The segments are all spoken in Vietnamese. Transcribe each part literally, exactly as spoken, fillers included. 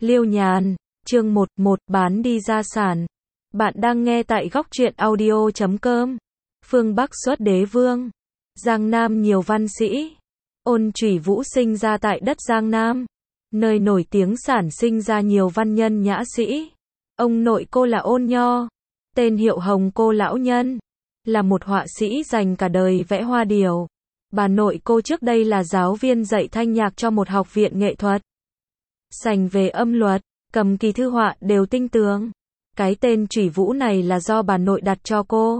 Liêu Nhàn, chương một một bán đi gia sản. Bạn đang nghe tại góc truyện audio chấm com. Phương Bắc xuất đế vương. Giang Nam nhiều văn sĩ. Ôn Chủy Vũ sinh ra tại đất Giang Nam, nơi nổi tiếng sản sinh ra nhiều văn nhân nhã sĩ. Ông nội cô là Ôn Nho, tên hiệu Hồng Cô lão nhân, là một họa sĩ dành cả đời vẽ hoa điểu. Bà nội cô trước đây là giáo viên dạy thanh nhạc cho một học viện nghệ thuật. Sành về âm luật, cầm kỳ thư họa đều tinh tường. Cái tên Chủy Vũ này là do bà nội đặt cho cô.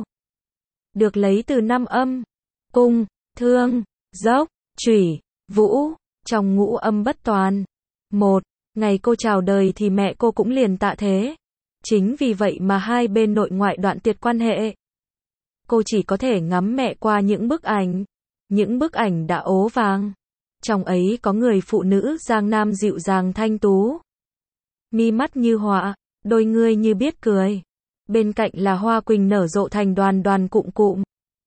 Được lấy từ năm âm: cung, thương, dốc, chủy, vũ, trong ngũ âm bất toàn. Một, ngày cô chào đời thì mẹ cô cũng liền tạ thế. Chính vì vậy mà hai bên nội ngoại đoạn tuyệt quan hệ. Cô chỉ có thể ngắm mẹ qua những bức ảnh. Những bức ảnh đã ố vàng. Trong ấy có người phụ nữ Giang Nam dịu dàng thanh tú. Mi mắt như họa, đôi ngươi như biết cười. Bên cạnh là hoa quỳnh nở rộ thành đoàn đoàn cụm cụm.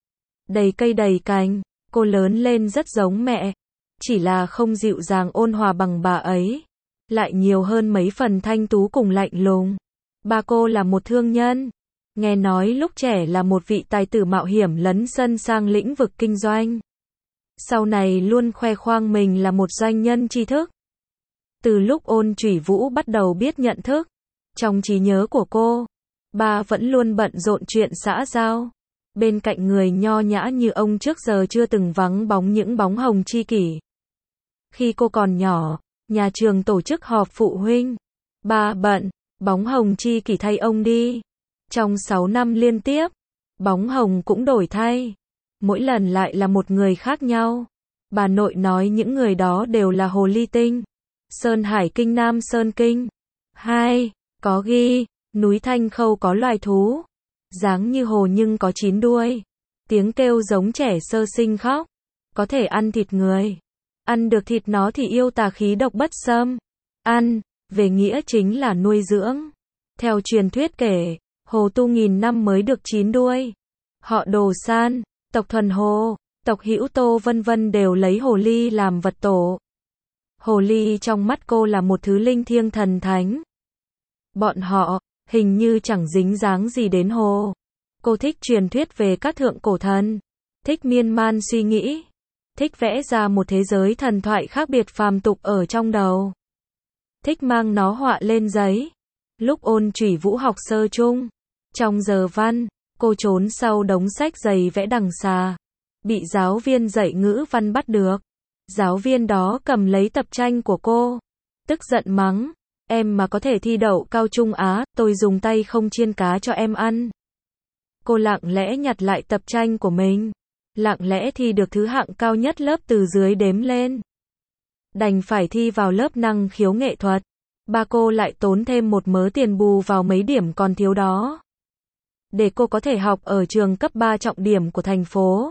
Đầy cây đầy cành, cô lớn lên rất giống mẹ. Chỉ là không dịu dàng ôn hòa bằng bà ấy. Lại nhiều hơn mấy phần thanh tú cùng lạnh lùng. Ba cô là một thương nhân. Nghe nói lúc trẻ là một vị tài tử mạo hiểm lấn sân sang lĩnh vực kinh doanh. Sau này luôn khoe khoang mình là một doanh nhân tri thức. Từ lúc Ôn Chủy Vũ bắt đầu biết nhận thức, trong trí nhớ của cô, ba vẫn luôn bận rộn chuyện xã giao. Bên cạnh người nho nhã như ông trước giờ chưa từng vắng bóng những bóng hồng tri kỷ. Khi cô còn nhỏ, nhà trường tổ chức họp phụ huynh. Ba bận, bóng hồng tri kỷ thay ông đi. Trong sáu năm liên tiếp, bóng hồng cũng đổi thay. Mỗi lần lại là một người khác nhau. Bà nội nói những người đó đều là hồ ly tinh. Sơn Hải Kinh Nam Sơn Kinh. Hai, có ghi, núi Thanh Khâu có loài thú. Dáng như hồ nhưng có chín đuôi. Tiếng kêu giống trẻ sơ sinh khóc. Có thể ăn thịt người. Ăn được thịt nó thì yêu tà khí độc bất xâm. Ăn, về nghĩa chính là nuôi dưỡng. Theo truyền thuyết kể, hồ tu nghìn năm mới được chín đuôi. Họ Đồ San, tộc Thuần Hồ, tộc Hữu Tô vân vân đều lấy hồ ly làm vật tổ. Hồ ly trong mắt cô là một thứ linh thiêng thần thánh. Bọn họ, hình như chẳng dính dáng gì đến hồ. Cô thích truyền thuyết về các thượng cổ thần. Thích miên man suy nghĩ. Thích vẽ ra một thế giới thần thoại khác biệt phàm tục ở trong đầu. Thích mang nó họa lên giấy. Lúc Ôn Chủy Vũ học sơ chung, trong giờ văn, cô trốn sau đống sách dày vẽ đằng xà. Bị giáo viên dạy ngữ văn bắt được. Giáo viên đó cầm lấy tập tranh của cô. Tức giận mắng. Em mà có thể thi đậu cao trung Á, tôi dùng tay không chiên cá cho em ăn. Cô lặng lẽ nhặt lại tập tranh của mình. Lặng lẽ thi được thứ hạng cao nhất lớp từ dưới đếm lên. Đành phải thi vào lớp năng khiếu nghệ thuật. Ba cô lại tốn thêm một mớ tiền bù vào mấy điểm còn thiếu đó. Để cô có thể học ở trường cấp ba trọng điểm của thành phố.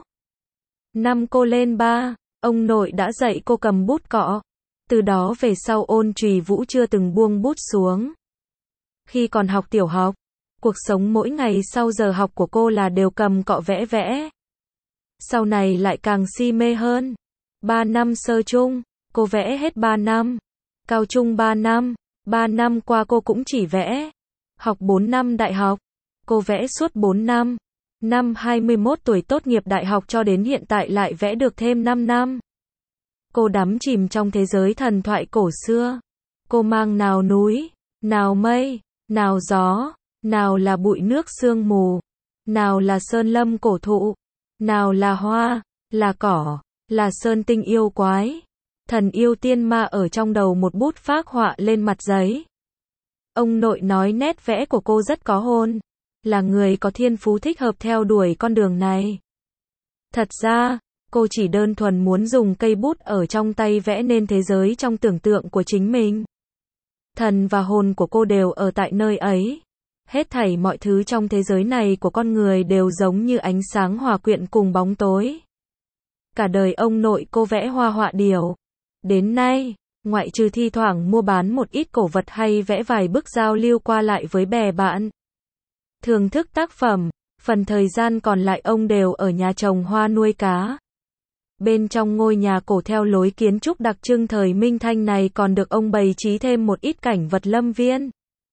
Năm cô lên ba, ông nội đã dạy cô cầm bút cọ. Từ đó về sau Ôn Chủy Vũ chưa từng buông bút xuống. Khi còn học tiểu học, cuộc sống mỗi ngày sau giờ học của cô là đều cầm cọ vẽ vẽ. Sau này lại càng si mê hơn. Ba năm sơ chung, cô vẽ hết ba năm. Cao trung ba năm, ba năm qua cô cũng chỉ vẽ. Học bốn năm đại học, cô vẽ suốt bốn năm. Năm hai mươi mốt tuổi tốt nghiệp đại học cho đến hiện tại lại vẽ được thêm năm năm. Cô đắm chìm trong thế giới thần thoại cổ xưa. Cô mang nào núi, nào mây, nào gió, nào là bụi nước sương mù, nào là sơn lâm cổ thụ, nào là hoa, là cỏ, là sơn tinh yêu quái, thần yêu tiên ma ở trong đầu một bút phác họa lên mặt giấy. Ông nội nói nét vẽ của cô rất có hồn, là người có thiên phú thích hợp theo đuổi con đường này. Thật ra, cô chỉ đơn thuần muốn dùng cây bút ở trong tay vẽ nên thế giới trong tưởng tượng của chính mình. Thần và hồn của cô đều ở tại nơi ấy. Hết thảy mọi thứ trong thế giới này của con người đều giống như ánh sáng hòa quyện cùng bóng tối. Cả đời ông nội cô vẽ hoa họa điểu. Đến nay, ngoại trừ thi thoảng mua bán một ít cổ vật hay vẽ vài bức giao lưu qua lại với bè bạn, thưởng thức tác phẩm, phần thời gian còn lại ông đều ở nhà trồng hoa nuôi cá. Bên trong ngôi nhà cổ theo lối kiến trúc đặc trưng thời Minh Thanh này còn được ông bày trí thêm một ít cảnh vật lâm viên,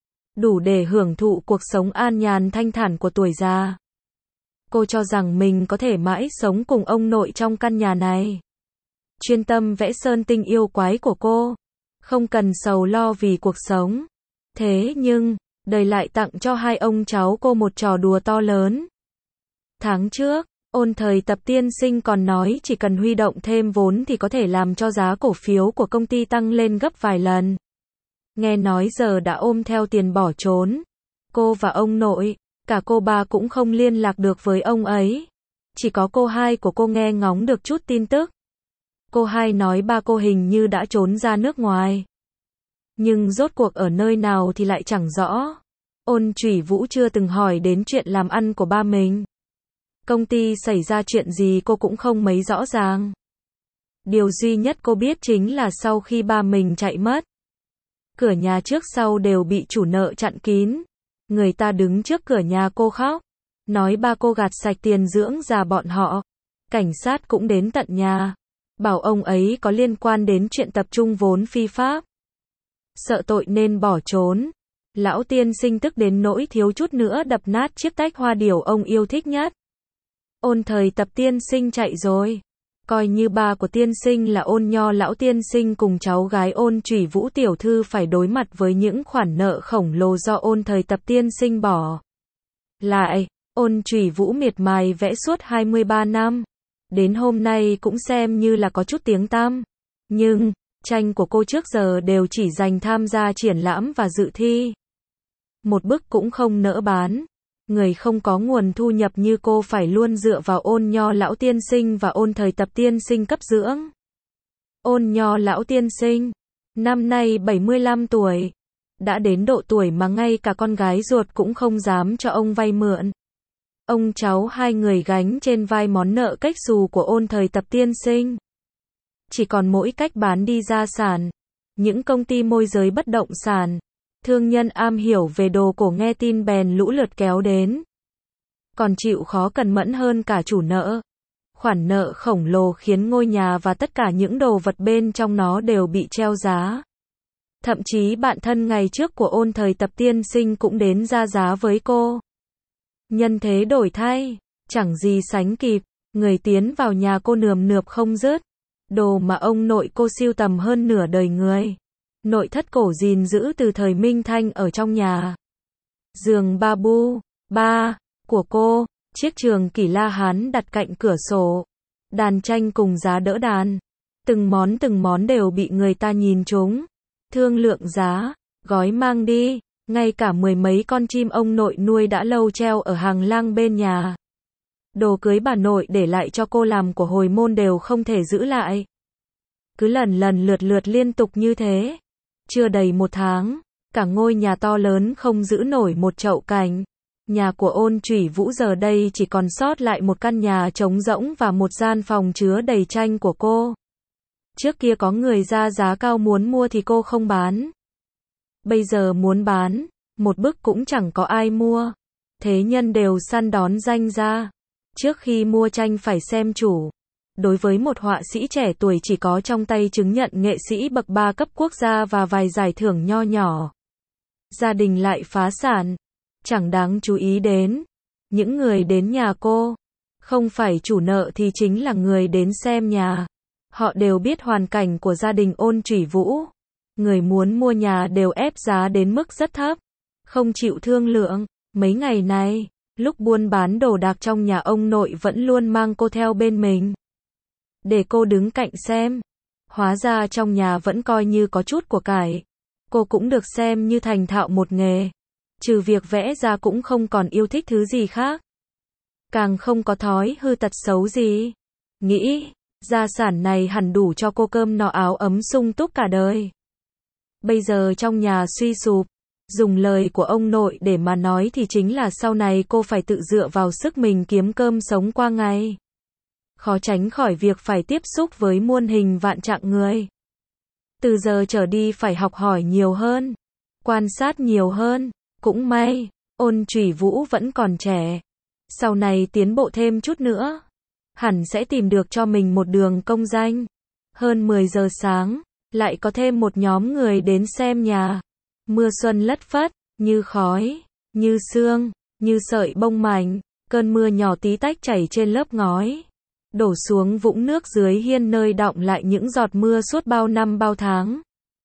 đủ để hưởng thụ cuộc sống an nhàn thanh thản của tuổi già. Cô cho rằng mình có thể mãi sống cùng ông nội trong căn nhà này. Chuyên tâm vẽ sơn tinh yêu quái của cô, không cần sầu lo vì cuộc sống. Thế nhưng, đời lại tặng cho hai ông cháu cô một trò đùa to lớn. Tháng trước, Ôn Thời Tập tiên sinh còn nói chỉ cần huy động thêm vốn thì có thể làm cho giá cổ phiếu của công ty tăng lên gấp vài lần. Nghe nói giờ đã ôm theo tiền bỏ trốn. Cô và ông nội, cả cô ba cũng không liên lạc được với ông ấy. Chỉ có cô hai của cô nghe ngóng được chút tin tức. Cô hai nói ba cô hình như đã trốn ra nước ngoài. Nhưng rốt cuộc ở nơi nào thì lại chẳng rõ. Ôn Chủy Vũ chưa từng hỏi đến chuyện làm ăn của ba mình. Công ty xảy ra chuyện gì cô cũng không mấy rõ ràng. Điều duy nhất cô biết chính là sau khi ba mình chạy mất, cửa nhà trước sau đều bị chủ nợ chặn kín. Người ta đứng trước cửa nhà cô khóc, nói ba cô gạt sạch tiền dưỡng già bọn họ. Cảnh sát cũng đến tận nhà, bảo ông ấy có liên quan đến chuyện tập trung vốn phi pháp. Sợ tội nên bỏ trốn. Lão tiên sinh tức đến nỗi thiếu chút nữa đập nát chiếc tách hoa điểu ông yêu thích nhất. Ôn Thời Tập tiên sinh chạy rồi. Coi như ba của tiên sinh là Ôn Nho lão tiên sinh cùng cháu gái Ôn Chủy Vũ tiểu thư phải đối mặt với những khoản nợ khổng lồ do Ôn Thời Tập tiên sinh bỏ lại. Ôn Chủy Vũ miệt mài vẽ suốt hai mươi ba năm. Đến hôm nay cũng xem như là có chút tiếng tăm. Nhưng, tranh của cô trước giờ đều chỉ dành tham gia triển lãm và dự thi. Một bức cũng không nỡ bán. Người không có nguồn thu nhập như cô phải luôn dựa vào Ôn Nho lão tiên sinh và Ôn Thời Tập tiên sinh cấp dưỡng. Ôn Nho lão tiên sinh, năm nay bảy mươi lăm tuổi, đã đến độ tuổi mà ngay cả con gái ruột cũng không dám cho ông vay mượn. Ông cháu hai người gánh trên vai món nợ cách xù của Ôn Thời Tập tiên sinh. Chỉ còn mỗi cách bán đi gia sản. Những công ty môi giới bất động sản, thương nhân am hiểu về đồ cổ nghe tin bèn lũ lượt kéo đến. Còn chịu khó cẩn mẫn hơn cả chủ nợ. Khoản nợ khổng lồ khiến ngôi nhà và tất cả những đồ vật bên trong nó đều bị treo giá. Thậm chí bạn thân ngày trước của Ôn Thời Tập tiên sinh cũng đến ra giá với cô. Nhân thế đổi thay, chẳng gì sánh kịp, người tiến vào nhà cô nườm nượp không dứt. Đồ mà ông nội cô sưu tầm hơn nửa đời người. Nội thất cổ gìn giữ từ thời Minh Thanh ở trong nhà. Giường Babu, ba, của cô, chiếc trường kỷ La Hán đặt cạnh cửa sổ. Đàn tranh cùng giá đỡ đàn. Từng món từng món đều bị người ta nhìn trúng. Thương lượng giá, gói mang đi. Ngay cả mười mấy con chim ông nội nuôi đã lâu treo ở hàng lang bên nhà. Đồ cưới bà nội để lại cho cô làm của hồi môn đều không thể giữ lại. Cứ lần lần lượt lượt liên tục như thế. Chưa đầy một tháng, cả ngôi nhà to lớn không giữ nổi một chậu cảnh. Nhà của Ôn Chủy Vũ giờ đây chỉ còn sót lại một căn nhà trống rỗng và một gian phòng chứa đầy tranh của cô. Trước kia có người ra giá cao muốn mua thì cô không bán. Bây giờ muốn bán, một bức cũng chẳng có ai mua. Thế nhân đều săn đón danh ra. Trước khi mua tranh phải xem chủ. Đối với một họa sĩ trẻ tuổi chỉ có trong tay chứng nhận nghệ sĩ bậc ba cấp quốc gia và vài giải thưởng nho nhỏ. Gia đình lại phá sản. Chẳng đáng chú ý đến. Những người đến nhà cô, không phải chủ nợ thì chính là người đến xem nhà. Họ đều biết hoàn cảnh của gia đình Ôn Chủy Vũ. Người muốn mua nhà đều ép giá đến mức rất thấp. Không chịu thương lượng. Mấy ngày này, lúc buôn bán đồ đạc trong nhà ông nội vẫn luôn mang cô theo bên mình. Để cô đứng cạnh xem. Hóa ra trong nhà vẫn coi như có chút của cải. Cô cũng được xem như thành thạo một nghề. Trừ việc vẽ ra cũng không còn yêu thích thứ gì khác. Càng không có thói hư tật xấu gì. Nghĩ, gia sản này hẳn đủ cho cô cơm no áo ấm sung túc cả đời. Bây giờ trong nhà suy sụp. Dùng lời của ông nội để mà nói thì chính là sau này cô phải tự dựa vào sức mình kiếm cơm sống qua ngày. Khó tránh khỏi việc phải tiếp xúc với muôn hình vạn trạng người. Từ giờ trở đi phải học hỏi nhiều hơn, quan sát nhiều hơn. Cũng may, Ôn Chủy Vũ vẫn còn trẻ. Sau này tiến bộ thêm chút nữa. hẳn sẽ tìm được cho mình một đường công danh. Hơn mười giờ sáng, lại có thêm một nhóm người đến xem nhà. Mưa xuân lất phất, như khói, như sương, như sợi bông mảnh, cơn mưa nhỏ tí tách chảy trên lớp ngói, đổ xuống vũng nước dưới hiên nơi đọng lại những giọt mưa suốt bao năm bao tháng,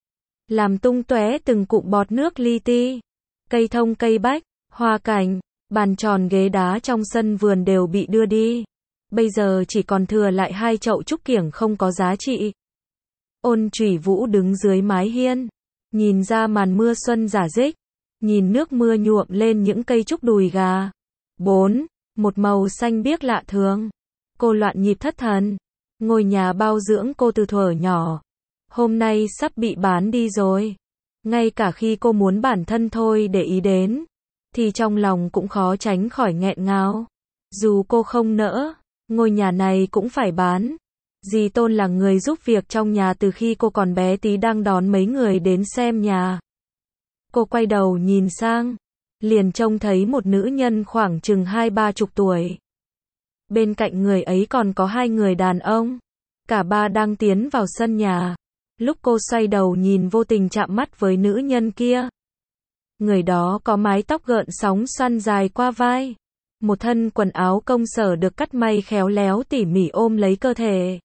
làm tung tóe từng cụm bọt nước li ti. Cây thông cây bách, hoa cảnh, bàn tròn ghế đá trong sân vườn đều bị đưa đi. Bây giờ chỉ còn thừa lại hai chậu trúc kiểng không có giá trị. Ôn Chủy Vũ đứng dưới mái hiên, nhìn ra màn mưa xuân rả rích, nhìn nước mưa nhuộm lên những cây trúc đùi gà. Bốn, một màu xanh biếc lạ thường. Cô loạn nhịp thất thần. Ngôi nhà bao dưỡng cô từ thuở nhỏ, hôm nay sắp bị bán đi rồi. Ngay cả khi cô muốn bản thân thôi để ý đến, thì trong lòng cũng khó tránh khỏi nghẹn ngào. Dù cô không nỡ, ngôi nhà này cũng phải bán. Dì Tôn là người giúp việc trong nhà từ khi cô còn bé tí đang đón mấy người đến xem nhà. Cô quay đầu nhìn sang, liền trông thấy một nữ nhân khoảng chừng hai ba chục tuổi. Bên cạnh người ấy còn có hai người đàn ông. Cả ba đang tiến vào sân nhà. Lúc cô xoay đầu nhìn vô tình chạm mắt với nữ nhân kia. Người đó có mái tóc gợn sóng xoăn dài qua vai. Một thân quần áo công sở được cắt may khéo léo tỉ mỉ ôm lấy cơ thể.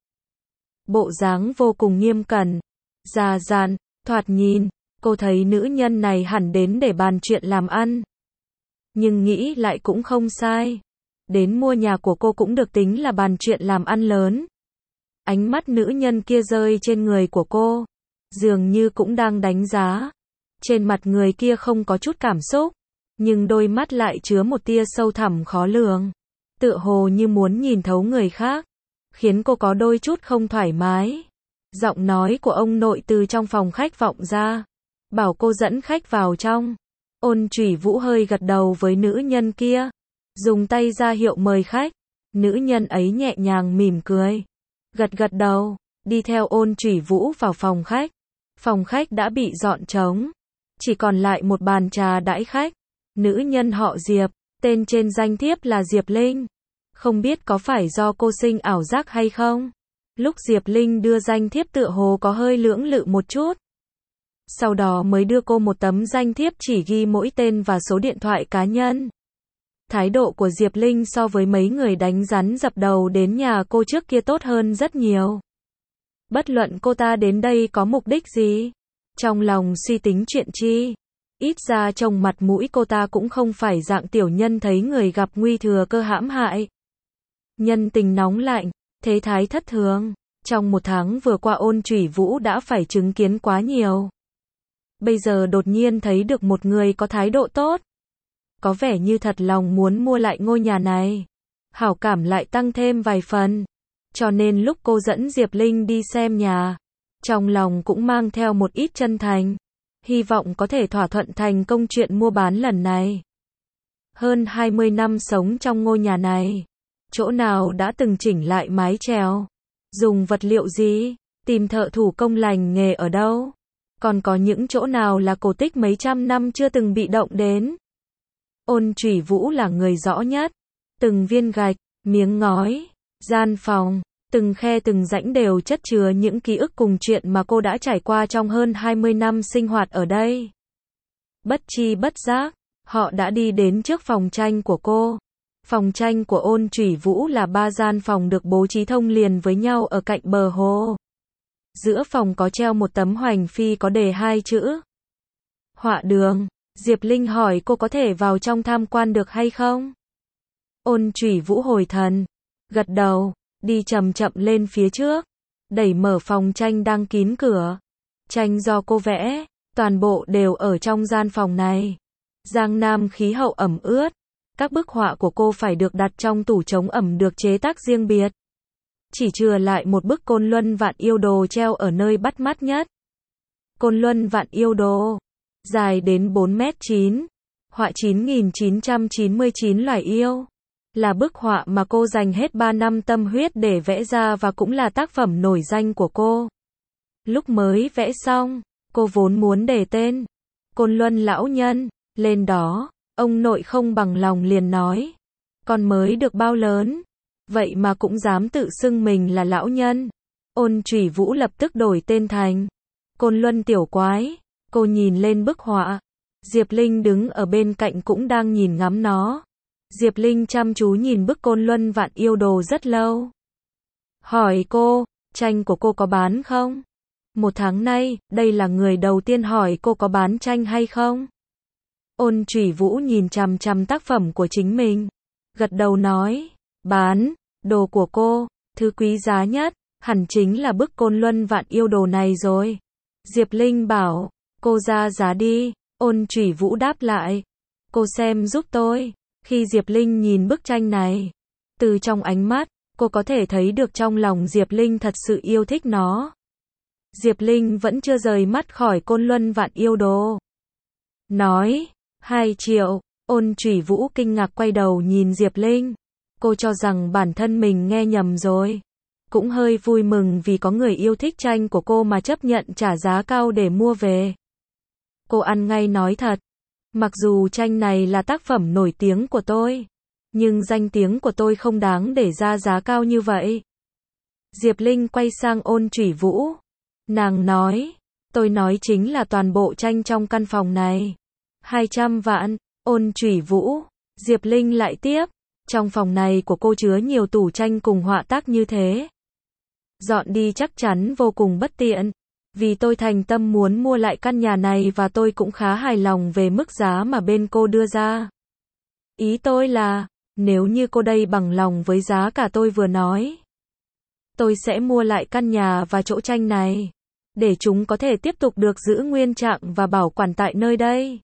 Bộ dáng vô cùng nghiêm cẩn, già dặn, thoạt nhìn, cô thấy nữ nhân này hẳn đến để bàn chuyện làm ăn. Nhưng nghĩ lại cũng không sai. Đến mua nhà của cô cũng được tính là bàn chuyện làm ăn lớn. Ánh mắt nữ nhân kia rơi trên người của cô, dường như cũng đang đánh giá. Trên mặt người kia không có chút cảm xúc, nhưng đôi mắt lại chứa một tia sâu thẳm khó lường, tựa hồ như muốn nhìn thấu người khác, khiến cô có đôi chút không thoải mái. Giọng nói của ông nội từ trong phòng khách vọng ra, bảo cô dẫn khách vào trong. Ôn Chủy Vũ hơi gật đầu với nữ nhân kia, dùng tay ra hiệu mời khách. Nữ nhân ấy nhẹ nhàng mỉm cười, gật gật đầu, đi theo Ôn Chủy Vũ vào phòng khách. Phòng khách đã bị dọn trống, chỉ còn lại một bàn trà đãi khách. Nữ nhân họ Diệp, tên trên danh thiếp là Diệp Linh. Không biết có phải do cô sinh ảo giác hay không? Lúc Diệp Linh đưa danh thiếp tựa hồ có hơi lưỡng lự một chút. Sau đó mới đưa cô một tấm danh thiếp chỉ ghi mỗi tên và số điện thoại cá nhân. Thái độ của Diệp Linh so với mấy người đánh rắn dập đầu đến nhà cô trước kia tốt hơn rất nhiều. Bất luận cô ta đến đây có mục đích gì, trong lòng suy tính chuyện chi, ít ra trông mặt mũi cô ta cũng không phải dạng tiểu nhân thấy người gặp nguy thừa cơ hãm hại. Nhân tình nóng lạnh, thế thái thất thường. Trong một tháng vừa qua Ôn Chủy Vũ đã phải chứng kiến quá nhiều. Bây giờ đột nhiên thấy được một người có thái độ tốt, có vẻ như thật lòng muốn mua lại ngôi nhà này. Hảo cảm lại tăng thêm vài phần. Cho nên lúc cô dẫn Diệp Linh đi xem nhà, trong lòng cũng mang theo một ít chân thành, hy vọng có thể thỏa thuận thành công chuyện mua bán lần này. Hơn hai mươi năm sống trong ngôi nhà này, chỗ nào đã từng chỉnh lại mái chèo, dùng vật liệu gì, tìm thợ thủ công lành nghề ở đâu, còn có những chỗ nào là cổ tích mấy trăm năm chưa từng bị động đến. Ôn Chủy Vũ là người rõ nhất. Từng viên gạch, miếng ngói, gian phòng, từng khe từng rãnh đều chất chứa những ký ức cùng chuyện mà cô đã trải qua trong hơn hai mươi năm sinh hoạt ở đây. Bất chi bất giác, họ đã đi đến trước phòng tranh của cô. Phòng tranh của Ôn Chủy Vũ là ba gian phòng được bố trí thông liền với nhau ở cạnh bờ hồ. Giữa phòng có treo một tấm hoành phi có đề hai chữ Họa Đường. Diệp Linh hỏi cô có thể vào trong tham quan được hay không? Ôn Chủy Vũ hồi thần, gật đầu, đi chậm chậm lên phía trước, đẩy mở phòng tranh đang kín cửa. Tranh do cô vẽ, toàn bộ đều ở trong gian phòng này. Giang Nam khí hậu ẩm ướt, các bức họa của cô phải được đặt trong tủ chống ẩm được chế tác riêng biệt. Chỉ chừa lại một bức Côn Luân Vạn Yêu Đồ treo ở nơi bắt mắt nhất. Côn Luân Vạn Yêu Đồ, dài đến bốn mét chín, họa chín nghìn chín trăm chín mươi chín loài yêu. Là bức họa mà cô dành hết ba năm tâm huyết để vẽ ra và cũng là tác phẩm nổi danh của cô. Lúc mới vẽ xong, cô vốn muốn để tên Côn Luân Lão Nhân lên đó. Ông nội không bằng lòng liền nói, con mới được bao lớn, vậy mà cũng dám tự xưng mình là lão nhân. Ôn Chủy Vũ lập tức đổi tên thành Côn Luân tiểu quái. Cô nhìn lên bức họa. Diệp Linh đứng ở bên cạnh cũng đang nhìn ngắm nó. Diệp Linh chăm chú nhìn bức Côn Luân Vạn Yêu Đồ rất lâu. Hỏi cô, tranh của cô có bán không? Một tháng nay, đây là người đầu tiên hỏi cô có bán tranh hay không. Ôn Chủy Vũ nhìn chằm chằm tác phẩm của chính mình. Gật đầu nói, bán, đồ của cô, thứ quý giá nhất, hẳn chính là bức Côn Luân Vạn Yêu Đồ này rồi. Diệp Linh bảo, cô ra giá đi. Ôn Chủy Vũ đáp lại, cô xem giúp tôi. Khi Diệp Linh nhìn bức tranh này, từ trong ánh mắt, cô có thể thấy được trong lòng Diệp Linh thật sự yêu thích nó. Diệp Linh vẫn chưa rời mắt khỏi Côn Luân Vạn Yêu Đồ. Nói, hai triệu, Ôn Chủy Vũ kinh ngạc quay đầu nhìn Diệp Linh. Cô cho rằng bản thân mình nghe nhầm rồi. Cũng hơi vui mừng vì có người yêu thích tranh của cô mà chấp nhận trả giá cao để mua về. Cô ăn ngay nói thật. Mặc dù tranh này là tác phẩm nổi tiếng của tôi, nhưng danh tiếng của tôi không đáng để ra giá cao như vậy. Diệp Linh quay sang Ôn Chủy Vũ. Nàng nói, tôi nói chính là toàn bộ tranh trong căn phòng này. hai trăm vạn, Ôn Chủy Vũ. Diệp Linh lại tiếp, trong phòng này của cô chứa nhiều tủ tranh cùng họa tác như thế. Dọn đi chắc chắn vô cùng bất tiện. Vì tôi thành tâm muốn mua lại căn nhà này và tôi cũng khá hài lòng về mức giá mà bên cô đưa ra. Ý tôi là, nếu như cô đây bằng lòng với giá cả tôi vừa nói, tôi sẽ mua lại căn nhà và chỗ tranh này, để chúng có thể tiếp tục được giữ nguyên trạng và bảo quản tại nơi đây.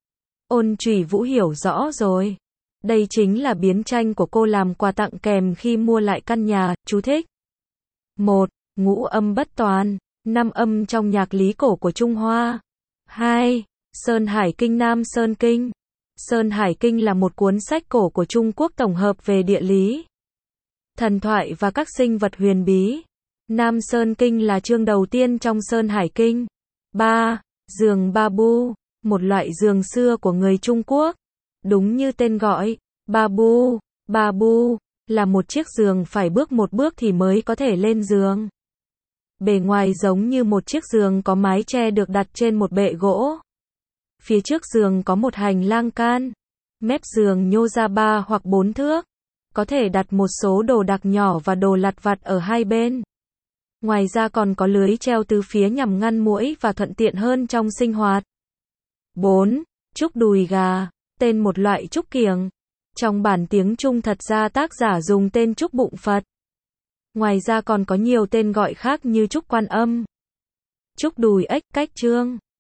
Ôn Chủy Vũ hiểu rõ rồi. Đây chính là biến tranh của cô làm quà tặng kèm khi mua lại căn nhà. Chú thích. một. Ngũ âm bất toàn. Năm âm trong nhạc lý cổ của Trung Hoa. hai. Sơn Hải Kinh Nam Sơn Kinh. Sơn Hải Kinh là một cuốn sách cổ của Trung Quốc tổng hợp về địa lý, thần thoại và các sinh vật huyền bí. Nam Sơn Kinh là chương đầu tiên trong Sơn Hải Kinh. ba. Giường Babu, một loại giường xưa của người Trung Quốc. Đúng như tên gọi, Babu, Babu, là một chiếc giường phải bước một bước thì mới có thể lên giường. Bề ngoài giống như một chiếc giường có mái che được đặt trên một bệ gỗ. Phía trước giường có một hành lang can. Mép giường nhô ra ba hoặc bốn thước. Có thể đặt một số đồ đạc nhỏ và đồ lặt vặt ở hai bên. Ngoài ra còn có lưới treo từ phía nhằm ngăn muỗi và thuận tiện hơn trong sinh hoạt. bốn. Trúc đùi gà, tên một loại trúc kiểng. Trong bản tiếng Trung thật ra tác giả dùng tên trúc bụng Phật. Ngoài ra còn có nhiều tên gọi khác như trúc Quan Âm, trúc đùi ếch, cách trương.